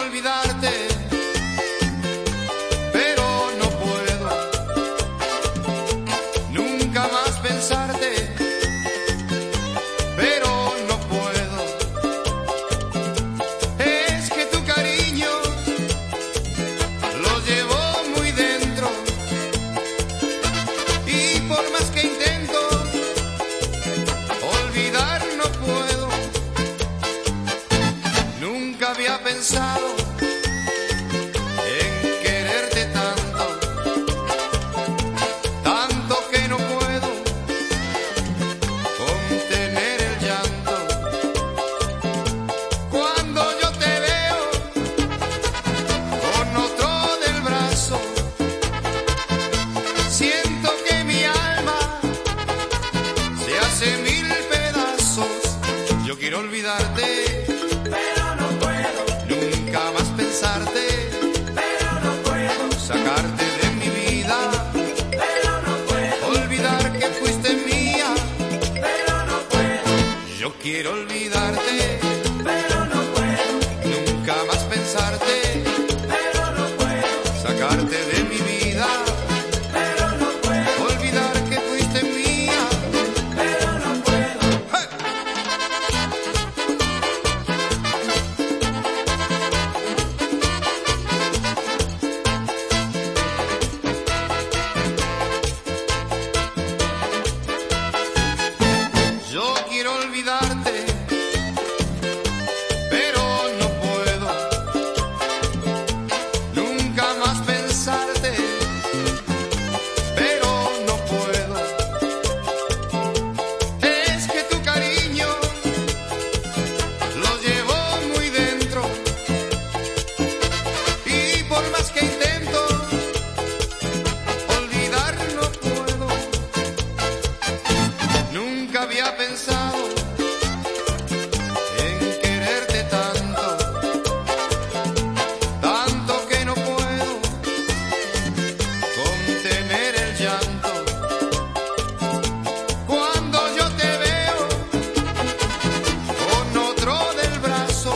olvidarte, pero no puedo nunca más pensarte, pero no puedo. Es que tu cariño lo llevo muy dentro y por más que intento olvidar no puedo. Nunca había pensado en quererte tanto, tanto que no puedo contener el llanto. Cuando yo te veo con otro del brazo, siento que mi alma se hace mil pedazos. Yo quiero olvidarte, nunca más pensarte, pero no puedo, sacarte de mi vida, pero no puedo, olvidar que fuiste mía. pero no puedo, Yo quiero olvidarte, pero no puedo, nunca más pensarte, pero no puedo, sacarte de mi vida, pero no puedo, olvidar que fuiste mía. pero no puedo. ¡Hey! Yo quiero olvidarte, pero no puedo nunca más pensarte, pero no puedo. Es que tu cariño lo llevo muy dentro y por más que intento olvidar no puedo. Nunca había pensado en quererte tanto, tanto que no puedo contener el llanto. Cuando yo te veo con otro del brazo,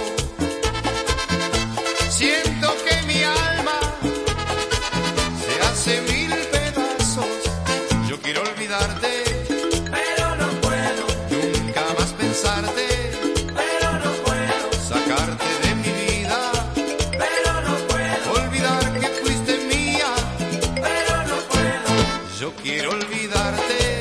siento que mi alma se hace mil pedazos. Yo quiero olvidarte, Pero no puedo, nunca más pensarte, pero no puedo, sacarte de mi vida, pero no puedo, olvidar que fuiste mía. pero no puedo. Yo quiero olvidarte,